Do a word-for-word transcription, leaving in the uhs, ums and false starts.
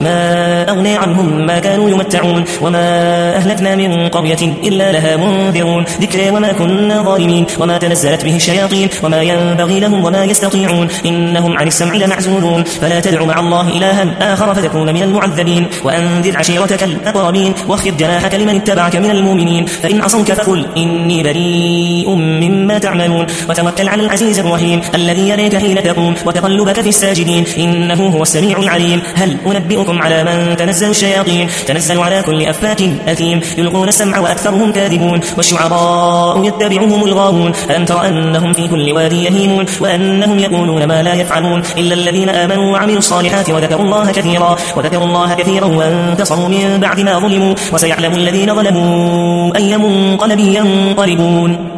ما أغني عنهم ما كانوا يمتعون وما أهلكنا من قرية إلا لها منذرون ذكرى وما كنا ظالمين وما تنزلت به الشياطين وما ينبغي لهم وما يستطيعون إنهم عن السمع لمعزولون فلا تدع مع الله إلها آخر فتكون من المعذبين وأنذر عشيرتك الأقربين واخفض جناحك لمن اتبعك من المؤمنين فإن عصوك فقل إني بريء مما تعملون وتوكل على العزيز الرحيم الذي يريك حين تقوم وتقلبك في الساجدين إنه هو السميع العليم هل أنبئكم على من تنزل الشياطين تنزل على كل أفاك أثيم يلقون السمع وأكثرهم كاذبون والشعراء يتبعهم الغاوون ألم تر أنهم في كل وادي يهيمون وأنهم يقولون ما لا يفعلون إلا الذين آمنوا وعملوا الصالحات وذكروا الله كثيرا وذكروا الله كثيرا وانتصروا من بعد ما ظلموا وسيعلم الذين ظلموا أي منقلب ينقلبون